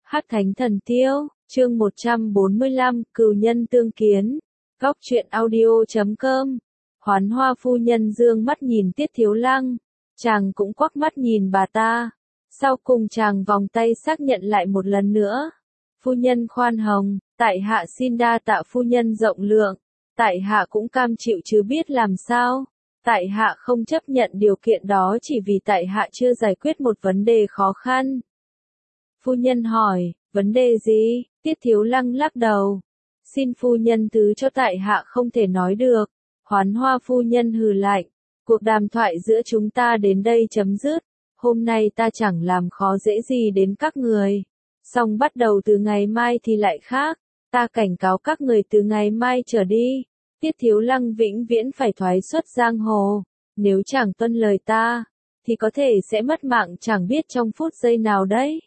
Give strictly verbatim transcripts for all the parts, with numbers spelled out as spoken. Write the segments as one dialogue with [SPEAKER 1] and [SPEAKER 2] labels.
[SPEAKER 1] Hắc Thánh Thần Tiêu, chương một trăm bốn mươi lăm, Cừu Nhân Tương Kiến. Góc truyện audio chấm com. Hoán Hoa phu nhân dương mắt nhìn Tiết Thiếu Lăng, chàng cũng quắc mắt nhìn bà ta. Sau cùng chàng vòng tay xác nhận lại một lần nữa. Phu nhân khoan hồng, tại hạ xin đa tạ phu nhân rộng lượng, tại hạ cũng cam chịu chứ biết làm sao. Tại hạ không chấp nhận điều kiện đó chỉ vì tại hạ chưa giải quyết một vấn đề khó khăn. Phu nhân hỏi, vấn đề gì? Tiết Thiếu Lăng lắc đầu. Xin phu nhân thứ cho tại hạ không thể nói được. Hoán Hoa phu nhân hừ lạnh. Cuộc đàm thoại giữa chúng ta đến đây chấm dứt. Hôm nay ta chẳng làm khó dễ gì đến các người. Song bắt đầu từ ngày mai thì lại khác. Ta cảnh cáo các người từ ngày mai trở đi. Tiết Thiếu Lăng vĩnh viễn phải thoái xuất giang hồ. Nếu chẳng tuân lời ta, thì có thể sẽ mất mạng chẳng biết trong phút giây nào đấy.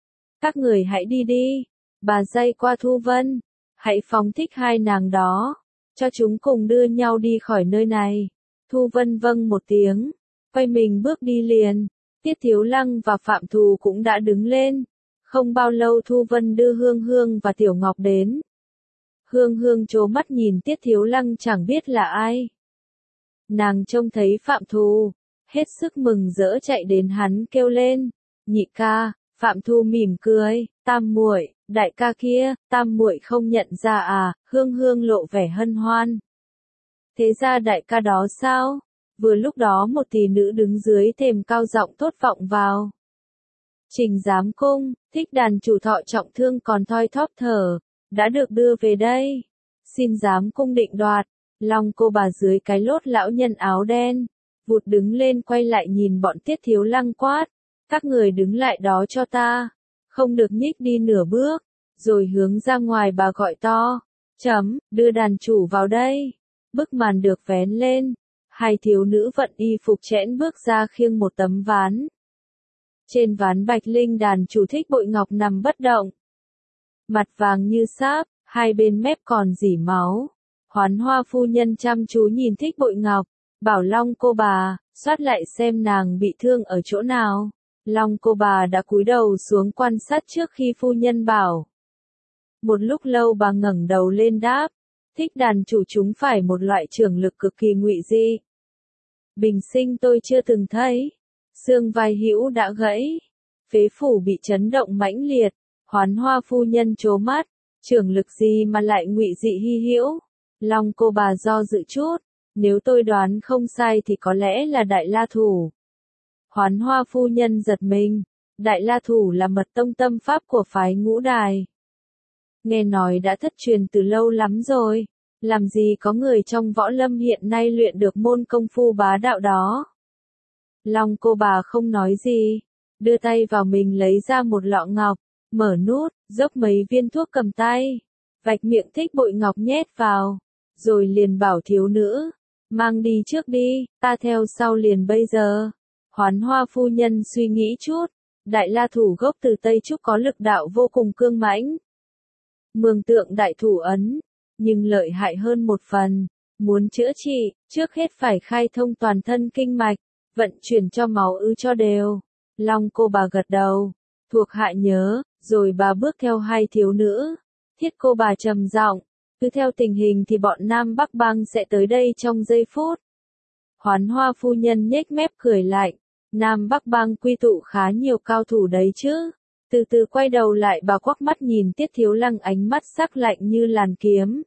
[SPEAKER 1] Các người hãy đi đi. Bà dây qua Thu Vân. Hãy phóng thích hai nàng đó. Cho chúng cùng đưa nhau đi khỏi nơi này. Thu Vân vâng một tiếng. Quay mình bước đi liền. Tiết Thiếu Lăng và Phạm Thù cũng đã đứng lên. Không bao lâu Thu Vân đưa Hương Hương và Tiểu Ngọc đến. Hương Hương trố mắt nhìn Tiết Thiếu Lăng chẳng biết là ai. Nàng trông thấy Phạm Thù, hết sức mừng rỡ chạy đến hắn kêu lên, nhị ca. Phạm Thu mỉm cười, tam muội, đại ca kia, tam muội không nhận ra à? Hương Hương lộ vẻ hân hoan. Thế ra đại ca đó sao? Vừa lúc đó một tỷ nữ đứng dưới thềm cao giọng tốt vọng vào. Trình giám cung, Thích Đàn chủ thọ trọng thương còn thoi thóp thở, đã được đưa về đây. Xin giám cung định đoạt. Long cô bà dưới cái lốt lão nhân áo đen, vụt đứng lên quay lại nhìn bọn Tiết Thiếu Lăng quát. Các người đứng lại đó cho ta, không được nhích đi nửa bước, rồi hướng ra ngoài bà gọi to, chấm, đưa đàn chủ vào đây. Bức màn được vén lên, hai thiếu nữ vận y phục chẽn bước ra khiêng một tấm ván. Trên ván Bạch Linh đàn chủ Thích Bội Ngọc nằm bất động. Mặt vàng như sáp, hai bên mép còn rỉ máu. Hoán Hoa phu nhân chăm chú nhìn Thích Bội Ngọc, bảo Long cô bà, soát lại xem nàng bị thương ở chỗ nào. Long cô bà đã cúi đầu xuống quan sát trước khi phu nhân bảo. Một lúc lâu bà ngẩng đầu lên đáp, Thích Đàn chủ chúng phải một loại trưởng lực cực kỳ ngụy di. Bình sinh tôi chưa từng thấy. Xương vai hữu đã gãy, phế phủ bị chấn động mãnh liệt. Hoán Hoa phu nhân trố mắt, trưởng lực gì mà lại ngụy dị hy hữu? Long cô bà do dự chút, nếu tôi đoán không sai thì có lẽ là Đại La Thủ. Hoán Hoa phu nhân giật mình, Đại La Thủ là mật tông tâm pháp của phái Ngũ Đài. Nghe nói đã thất truyền từ lâu lắm rồi, làm gì có người trong võ lâm hiện nay luyện được môn công phu bá đạo đó. Long cô bà không nói gì, đưa tay vào mình lấy ra một lọ ngọc, mở nút, dốc mấy viên thuốc cầm tay, vạch miệng Thích Bội Ngọc nhét vào, rồi liền bảo thiếu nữ, mang đi trước đi, ta theo sau liền bây giờ. Hoán Hoa phu nhân suy nghĩ chút, Đại La Thủ gốc từ Tây Trúc có lực đạo vô cùng cương mãnh. Mường tượng đại thủ ấn, nhưng lợi hại hơn một phần, muốn chữa trị, trước hết phải khai thông toàn thân kinh mạch, vận chuyển cho máu ứ cho đều. Long cô bà gật đầu, thuộc hạ nhớ, rồi bà bước theo hai thiếu nữ. Thiết cô bà trầm giọng, cứ theo tình hình thì bọn Nam Bắc Bang sẽ tới đây trong giây phút. Hoán Hoa phu nhân nhếch mép cười lạnh, Nam Bắc Bang quy tụ khá nhiều cao thủ đấy chứ. Từ từ quay đầu lại bà quắc mắt nhìn Tiết Thiếu Lăng ánh mắt sắc lạnh như làn kiếm.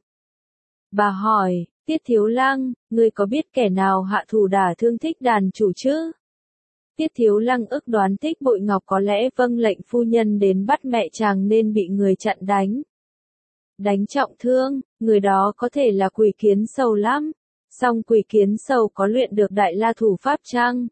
[SPEAKER 1] Bà hỏi, Tiết Thiếu Lăng, ngươi có biết kẻ nào hạ thủ đả thương Thích Đàn chủ chứ? Tiết Thiếu Lăng ước đoán Thích Bội Ngọc có lẽ vâng lệnh phu nhân đến bắt mẹ chàng nên bị người chặn đánh. Đánh trọng thương, người đó có thể là Quỷ Kiến Sầu lắm. Song Quỷ Kiến Sầu có luyện được Đại La Thủ pháp chăng?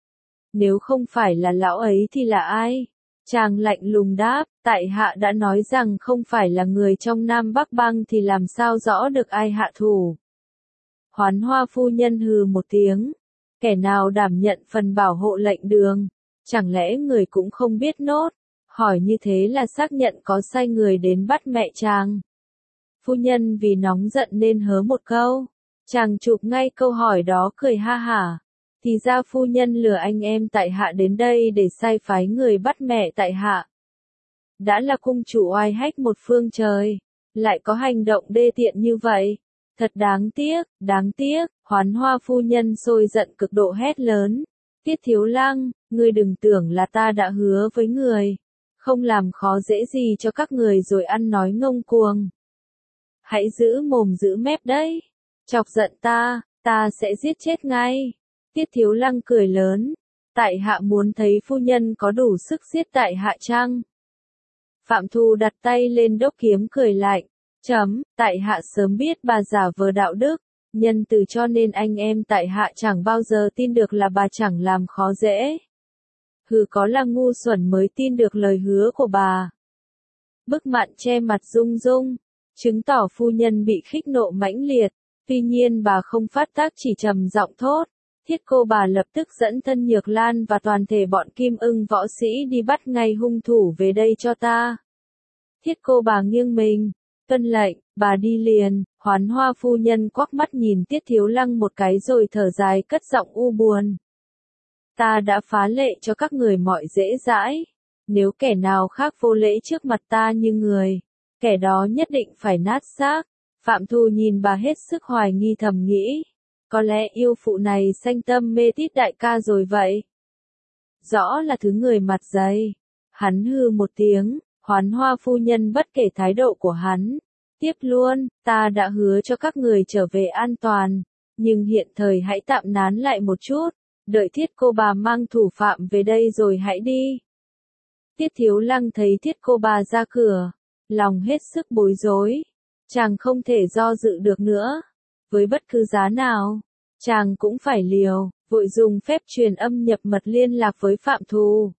[SPEAKER 1] Nếu không phải là lão ấy thì là ai? Chàng lạnh lùng đáp, tại hạ đã nói rằng không phải là người trong Nam Bắc Bang thì làm sao rõ được ai hạ thủ. Hoán Hoa phu nhân hừ một tiếng, kẻ nào đảm nhận phần bảo hộ lệnh đường, chẳng lẽ người cũng không biết nốt, hỏi như thế là xác nhận có sai người đến bắt mẹ chàng. Phu nhân vì nóng giận nên hớ một câu, chàng chụp ngay câu hỏi đó cười ha hả. Thì ra phu nhân lừa anh em tại hạ đến đây để sai phái người bắt mẹ tại hạ. đã là cung chủ oai hách một phương trời, lại có hành động đê tiện như vậy. Thật đáng tiếc, đáng tiếc, Hoán Hoa phu nhân sôi giận cực độ hét lớn. Tiết Thiếu Lăng, ngươi đừng tưởng là ta đã hứa với người, không làm khó dễ gì cho các người rồi ăn nói ngông cuồng. Hãy giữ mồm giữ mép đấy, chọc giận ta, ta sẽ giết chết ngay. Tiết Thiếu Lăng cười lớn, tại hạ muốn thấy phu nhân có đủ sức giết tại hạ chăng? Phạm Thu đặt tay lên đốc kiếm cười lạnh, chấm, tại hạ sớm biết bà giả vờ đạo đức, nhân từ cho nên anh em tại hạ chẳng bao giờ tin được là bà chẳng làm khó dễ. Hừ, có là ngu xuẩn mới tin được lời hứa của bà. Bức Mạn che mặt rung rung, chứng tỏ phu nhân bị khích nộ mãnh liệt, tuy nhiên bà không phát tác chỉ trầm giọng thốt. Thiết cô bà lập tức dẫn thân Nhược Lan và toàn thể bọn Kim Ưng võ sĩ đi bắt ngay hung thủ về đây cho ta. Thiết cô bà nghiêng mình, tuân lệnh, bà đi liền. Hoán Hoa phu nhân quắc mắt nhìn Tiết Thiếu Lăng một cái rồi thở dài cất giọng u buồn. Ta đã phá lệ cho các người mọi dễ dãi, nếu kẻ nào khác vô lễ trước mặt ta như người, kẻ đó nhất định phải nát xác. Phạm Thu nhìn bà hết sức hoài nghi thầm nghĩ. Có lẽ yêu phụ này sanh tâm mê tít đại ca rồi vậy. Rõ là thứ người mặt dày. Hắn hừ một tiếng, Hoán Hoa phu nhân bất kể thái độ của hắn. Tiếp luôn, ta đã hứa cho các người trở về an toàn, nhưng hiện thời hãy tạm nán lại một chút, đợi Thiết cô bà mang thủ phạm về đây rồi hãy đi. Tiết Thiếu Lăng thấy Thiết cô bà ra cửa, lòng hết sức bối rối, chàng không thể do dự được nữa. Với bất cứ giá nào, chàng cũng phải liều, vội dùng phép truyền âm nhập mật liên lạc với Phạm Thù.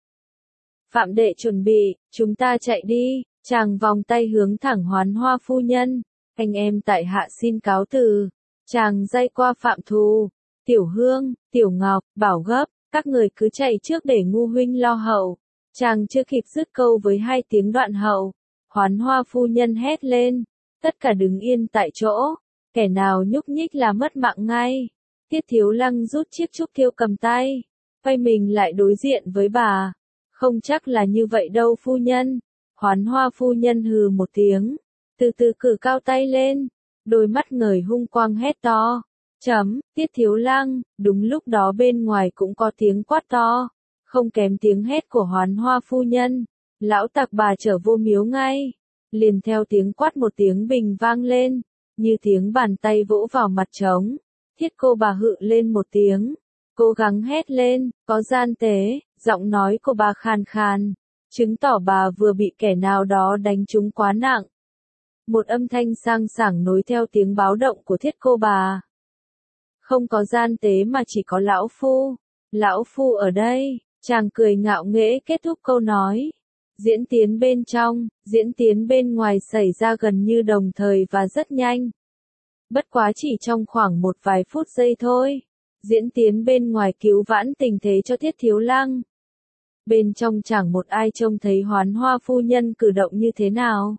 [SPEAKER 1] Phạm đệ chuẩn bị, chúng ta chạy đi, chàng vòng tay hướng thẳng Hoán Hoa phu nhân, anh em tại hạ xin cáo từ. Chàng dây qua Phạm Thù, Tiểu Hương, Tiểu Ngọc, bảo gấp, các người cứ chạy trước để ngu huynh lo hậu. Chàng chưa kịp dứt câu với hai tiếng đoạn hậu, Hoán Hoa phu nhân hét lên, tất cả đứng yên tại chỗ. Kẻ nào nhúc nhích là mất mạng ngay. Tiết Thiếu Lăng rút chiếc trúc thiêu cầm tay, quay mình lại đối diện với bà. Không chắc là như vậy đâu phu nhân. Hoán Hoa phu nhân hừ một tiếng, từ từ cử cao tay lên, đôi mắt ngời hung quang hét to. Chấm, Tiết Thiếu Lăng, đúng lúc đó bên ngoài cũng có tiếng quát to, không kém tiếng hét của Hoán Hoa phu nhân. Lão tặc bà trở vô miếu ngay. Liền theo tiếng quát một tiếng bình vang lên. Như tiếng bàn tay vỗ vào mặt trống, Thiết cô bà hự lên một tiếng, cố gắng hét lên, có gian tế, giọng nói của bà khàn khàn, chứng tỏ bà vừa bị kẻ nào đó đánh trúng quá nặng. Một âm thanh sang sảng nối theo tiếng báo động của Thiết cô bà. Không có gian tế mà chỉ có lão phu, lão phu ở đây, chàng cười ngạo nghễ kết thúc câu nói. Diễn tiến bên trong, diễn tiến bên ngoài xảy ra gần như đồng thời và rất nhanh. Bất quá chỉ trong khoảng một vài phút giây thôi. Diễn tiến bên ngoài cứu vãn tình thế cho Thiết Thiếu Lăng. Bên trong chẳng một ai trông thấy Hoán Hoa phu nhân cử động như thế nào.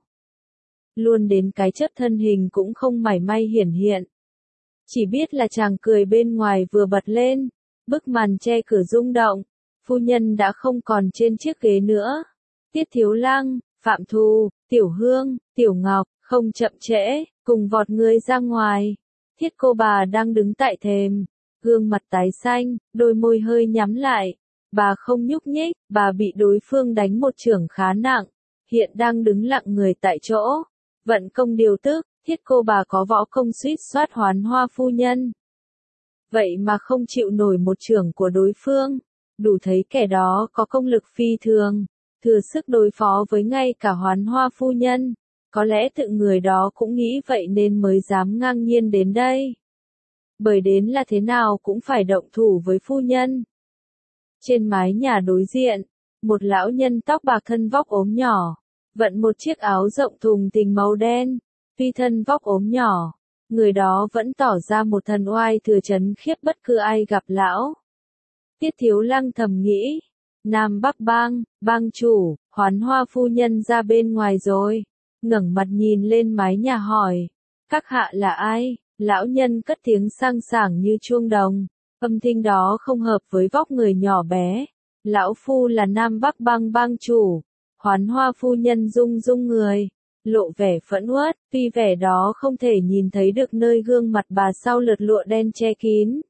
[SPEAKER 1] Luôn đến cái chớp thân hình cũng không mảy may hiển hiện. Chỉ biết là chàng cười bên ngoài vừa bật lên, bức màn che cửa rung động, phu nhân đã không còn trên chiếc ghế nữa. Tiết Thiếu Lăng, Phạm Thù, Tiểu Hương, Tiểu Ngọc, không chậm trễ, cùng vọt người ra ngoài. Thiết cô bà đang đứng tại thềm, gương mặt tái xanh, đôi môi hơi nhắm lại. Bà không nhúc nhích, bà bị đối phương đánh một chưởng khá nặng, hiện đang đứng lặng người tại chỗ. Vận công điều tức, Thiết cô bà có võ công suýt soát Hoán Hoa phu nhân. Vậy mà không chịu nổi một chưởng của đối phương, đủ thấy kẻ đó có công lực phi thường, thừa sức đối phó với ngay cả Hoán Hoa phu nhân. Có lẽ tự người đó cũng nghĩ vậy nên mới dám ngang nhiên đến đây. Bởi đến là thế nào cũng phải động thủ với phu nhân. Trên mái nhà đối diện, một lão nhân tóc bạc thân vóc ốm nhỏ, vận một chiếc áo rộng thùng thình màu đen. Tuy thân vóc ốm nhỏ, người đó vẫn tỏ ra một thần oai thừa chấn khiếp bất cứ ai gặp lão. Tiết Thiếu Lăng thầm nghĩ, Nam Bắc bang, bang chủ, Hoán Hoa phu nhân ra bên ngoài rồi. Ngẩng mặt nhìn lên mái nhà hỏi, các hạ là ai? Lão nhân cất tiếng sang sảng như chuông đồng, âm thanh đó không hợp với vóc người nhỏ bé. Lão phu là Nam Bắc bang bang chủ, Hoán Hoa phu nhân rung rung người, lộ vẻ phẫn uất, tuy vẻ đó không thể nhìn thấy được nơi gương mặt bà sau lượt lụa đen che kín.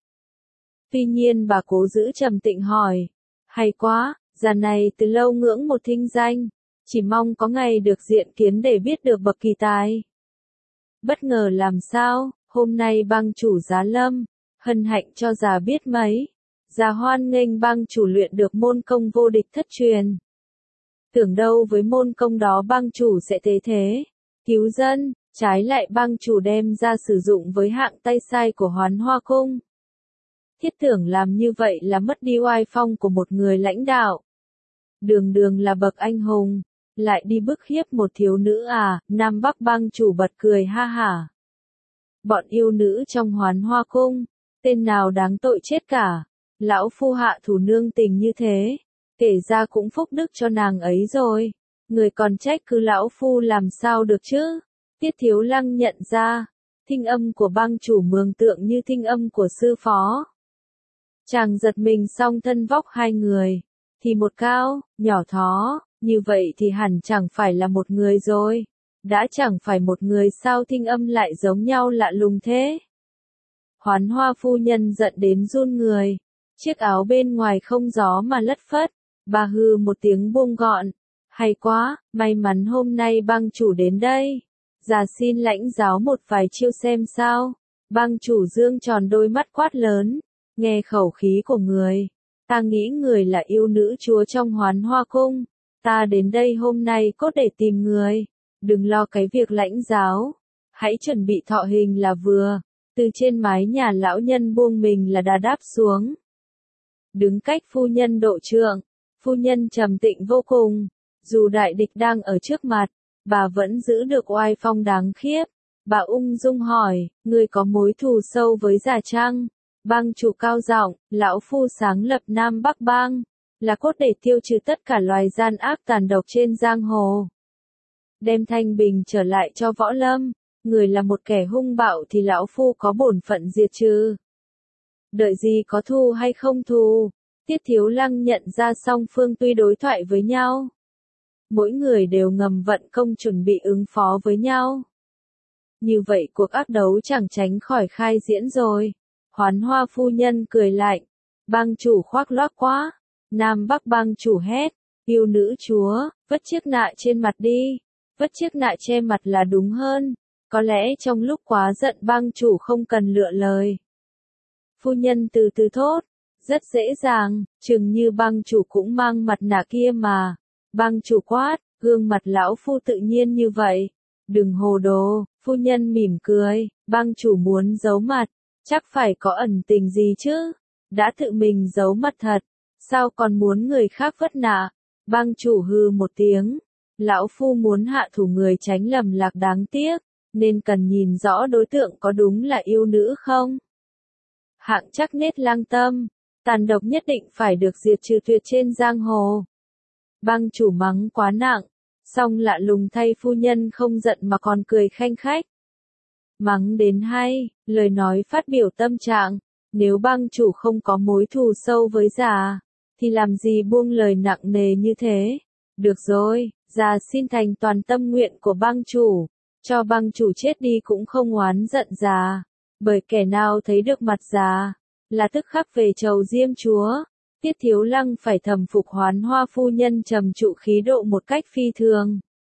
[SPEAKER 1] Tuy nhiên bà cố giữ trầm tĩnh hỏi, hay quá, già này từ lâu ngưỡng một thinh danh, chỉ mong có ngày được diện kiến để biết được bậc kỳ tài. Bất ngờ làm sao, hôm nay bang chủ giá lâm, hân hạnh cho già biết mấy, già hoan nghênh bang chủ luyện được môn công vô địch thất truyền. Tưởng đâu với môn công đó bang chủ sẽ thế thế, cứu dân, trái lại bang chủ đem ra sử dụng với hạng tay sai của Hoán Hoa cung. Thiết tưởng làm như vậy là mất đi oai phong của một người lãnh đạo. Đường đường là bậc anh hùng, lại đi bức hiếp một thiếu nữ à, Nam Bắc bang chủ bật cười ha hả. Bọn yêu nữ trong Hoán Hoa cung, tên nào đáng tội chết cả, lão phu hạ thủ nương tình như thế, kể ra cũng phúc đức cho nàng ấy rồi, người còn trách cứ lão phu làm sao được chứ. Tiết Thiếu Lăng nhận ra, thinh âm của bang chủ mường tượng như thinh âm của sư phó. Chàng giật mình song thân vóc hai người, thì một cao, nhỏ thó, như vậy thì hẳn chẳng phải là một người rồi, đã chẳng phải một người sao thinh âm lại giống nhau lạ lùng thế. Hoán Hoa phu nhân giận đến run người, chiếc áo bên ngoài không gió mà lất phất, bà hừ một tiếng buông gọn, hay quá, may mắn hôm nay bang chủ đến đây, già xin lãnh giáo một vài chiêu xem sao. Bang chủ dương tròn đôi mắt quát lớn, nghe khẩu khí của người, ta nghĩ người là yêu nữ chúa trong Hoán Hoa cung, ta đến đây hôm nay cốt để tìm người, đừng lo cái việc lãnh giáo, hãy chuẩn bị thọ hình là vừa. Từ trên mái nhà lão nhân buông mình là đà đáp xuống, đứng cách phu nhân độ trượng, phu nhân trầm tĩnh vô cùng, dù đại địch đang ở trước mặt, bà vẫn giữ được oai phong đáng khiếp. Bà ung dung hỏi, người có mối thù sâu với già Trăng? Bang chủ cao giọng, lão phu sáng lập Nam Bắc bang, là cốt để tiêu trừ tất cả loài gian ác tàn độc trên giang hồ, đem thanh bình trở lại cho võ lâm. Người là một kẻ hung bạo thì lão phu có bổn phận diệt trừ. Đợi gì có thù hay không thù, Tiết Thiếu Lăng nhận ra song phương tuy đối thoại với nhau, mỗi người đều ngầm vận công chuẩn bị ứng phó với nhau. Như vậy cuộc ác đấu chẳng tránh khỏi khai diễn rồi. Hoán Hoa phu nhân cười lạnh, bang chủ khoác lác quá. Nam Bắc bang chủ hét, yêu nữ chúa, vất chiếc nạ trên mặt đi. Vất chiếc nạ che mặt là đúng hơn. Có lẽ trong lúc quá giận bang chủ không cần lựa lời. Phu nhân từ từ thốt, rất dễ dàng, chừng như bang chủ cũng mang mặt nạ kia mà. Bang chủ quát, gương mặt lão phu tự nhiên như vậy. Đừng hồ đồ, phu nhân mỉm cười, bang chủ muốn giấu mặt, chắc phải có ẩn tình gì chứ. Đã tự mình giấu mặt thật, sao còn muốn người khác vất nạ. Bang chủ hừ một tiếng, lão phu muốn hạ thủ người tránh lầm lạc đáng tiếc, nên cần nhìn rõ đối tượng có đúng là yêu nữ không. Hạng chắc nết lang tâm, tàn độc nhất định phải được diệt trừ tuyệt trên giang hồ. Bang chủ mắng quá nặng, song lạ lùng thay phu nhân không giận mà còn cười khanh khách. Mắng đến hay, lời nói phát biểu tâm trạng, nếu bang chủ không có mối thù sâu với già, thì làm gì buông lời nặng nề như thế. Được rồi, già xin thành toàn tâm nguyện của bang chủ, cho bang chủ chết đi cũng không oán giận già, bởi kẻ nào thấy được mặt già, là tức khắc về chầu diêm chúa. Tiết Thiếu Lăng phải thầm phục Hoán Hoa phu nhân trầm trụ khí độ một cách phi thường.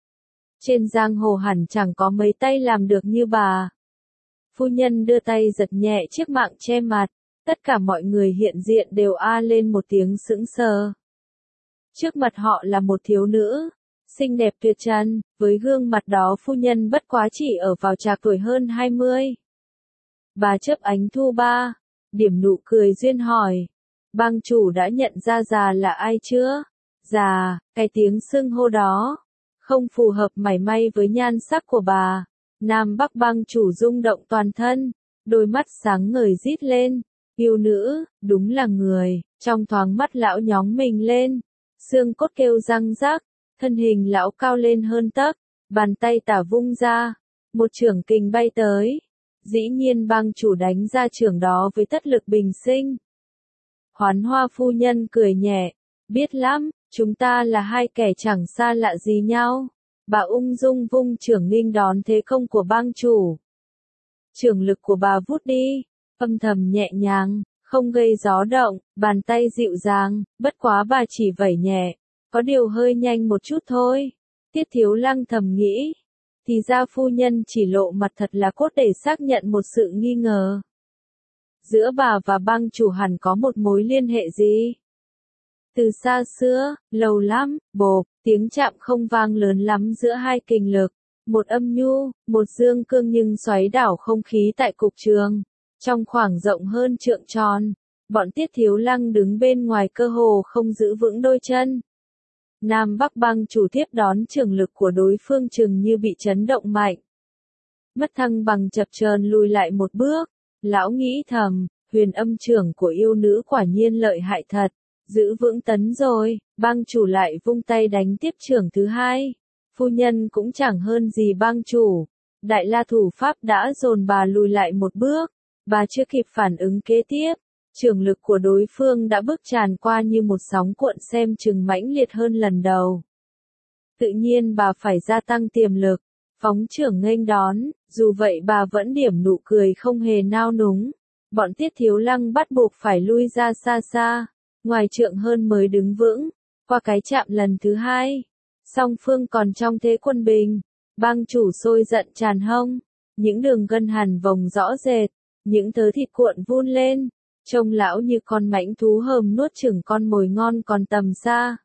[SPEAKER 1] Trên giang hồ hẳn chẳng có mấy tay làm được như bà. Phu nhân đưa tay giật nhẹ chiếc mạng che mặt, tất cả mọi người hiện diện đều a lên một tiếng sững sờ. Trước mặt họ là một thiếu nữ, xinh đẹp tuyệt trần, với gương mặt đó phu nhân bất quá chỉ ở vào trạc tuổi hơn hai mươi. Bà chớp ánh thu ba, điểm nụ cười duyên hỏi. Bang chủ đã nhận ra già là ai chưa? Già, cái tiếng xưng hô đó, không phù hợp mảy may với nhan sắc của bà. Nam Bắc bang chủ rung động toàn thân, đôi mắt sáng ngời rít lên. Yêu nữ, đúng là người, trong thoáng mắt lão nhóng mình lên. Xương cốt kêu răng rắc, thân hình lão cao lên hơn tấc, bàn tay tả vung ra, một chưởng kình bay tới. Dĩ nhiên bang chủ đánh ra chưởng đó với tất lực bình sinh. Hoán Hoa phu nhân cười nhẹ, biết lắm, Chúng ta là hai kẻ chẳng xa lạ gì nhau. Bà ung dung vung chưởng nghênh đón thế công của bang chủ. Chưởng lực của bà vút đi, âm thầm nhẹ nhàng, không gây gió động, bàn tay dịu dàng, bất quá bà chỉ vẩy nhẹ, có điều hơi nhanh một chút thôi. Tiết Thiếu Lăng thầm nghĩ, thì ra phu nhân chỉ lộ mặt thật là cốt để xác nhận một sự nghi ngờ. Giữa bà và bang chủ hẳn có một mối liên hệ gì? Từ xa xưa, lâu lắm, bộp, tiếng chạm không vang lớn lắm giữa hai kình lực. Một âm nhu, một dương cương nhưng xoáy đảo không khí tại cục trường. Trong khoảng rộng hơn trượng tròn, bọn Tiết Thiếu Lăng đứng bên ngoài cơ hồ không giữ vững đôi chân. Nam Bắc bang chủ tiếp đón chưởng lực của đối phương chừng như bị chấn động mạnh. Mất thăng bằng chập chờn lùi lại một bước, lão nghĩ thầm, huyền âm chưởng của yêu nữ quả nhiên lợi hại thật, giữ vững tấn rồi, bang chủ lại vung tay đánh tiếp chưởng thứ hai. Phu nhân cũng chẳng hơn gì bang chủ, đại la thủ pháp đã dồn bà lùi lại một bước, bà chưa kịp phản ứng kế tiếp. Chưởng lực của đối phương đã bước tràn qua như một sóng cuộn xem chừng mãnh liệt hơn lần đầu. Tự nhiên bà phải gia tăng tiềm lực, phóng chưởng nghênh đón, dù vậy bà vẫn điểm nụ cười không hề nao núng. Bọn Tiết Thiếu Lăng bắt buộc phải lui ra xa xa, ngoài trượng hơn mới đứng vững, qua cái chạm lần thứ hai. Song phương còn trong thế quân bình, bang chủ sôi giận tràn hông, những đường gân hằn vòng rõ rệt, những thớ thịt cuộn vun lên. Trông lão như con mãnh thú hờm nuốt chửng con mồi ngon còn tầm xa.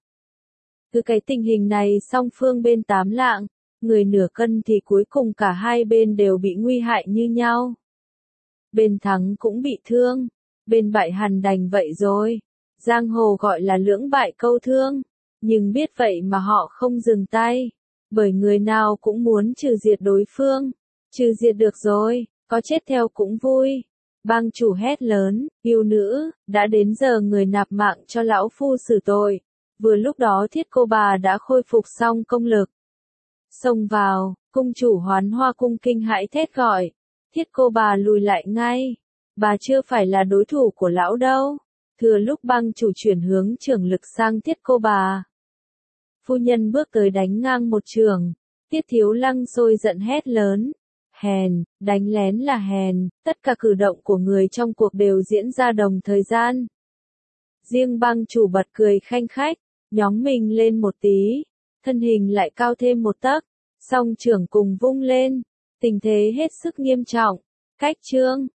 [SPEAKER 1] Từ cái tình hình này song phương bên tám lạng, người nửa cân thì cuối cùng cả hai bên đều bị nguy hại như nhau. Bên thắng cũng bị thương, bên bại hẳn đành vậy rồi. Giang hồ gọi là lưỡng bại câu thương, nhưng biết vậy mà họ không dừng tay, bởi người nào cũng muốn trừ diệt đối phương. Trừ diệt được rồi, có chết theo cũng vui. Bang chủ hét lớn, yêu nữ, đã đến giờ người nạp mạng cho lão phu xử tội. Vừa lúc đó Thiết cô bà đã khôi phục xong công lực. Xông vào, cung chủ Hoán Hoa cung kinh hãi thét gọi. Thiết cô bà lùi lại ngay. Bà chưa phải là đối thủ của lão đâu. Thừa lúc bang chủ chuyển hướng chưởng lực sang Thiết cô bà. Phu nhân bước tới đánh ngang một chưởng. Tiết Thiếu Lăng sôi giận hét lớn. Hèn, đánh lén là hèn, tất cả cử động của người trong cuộc đều diễn ra đồng thời gian. Riêng bang chủ bật cười khanh khách, nhóng mình lên một tí, thân hình lại cao thêm một tấc, song chưởng cùng vung lên, tình thế hết sức nghiêm trọng. Cách chương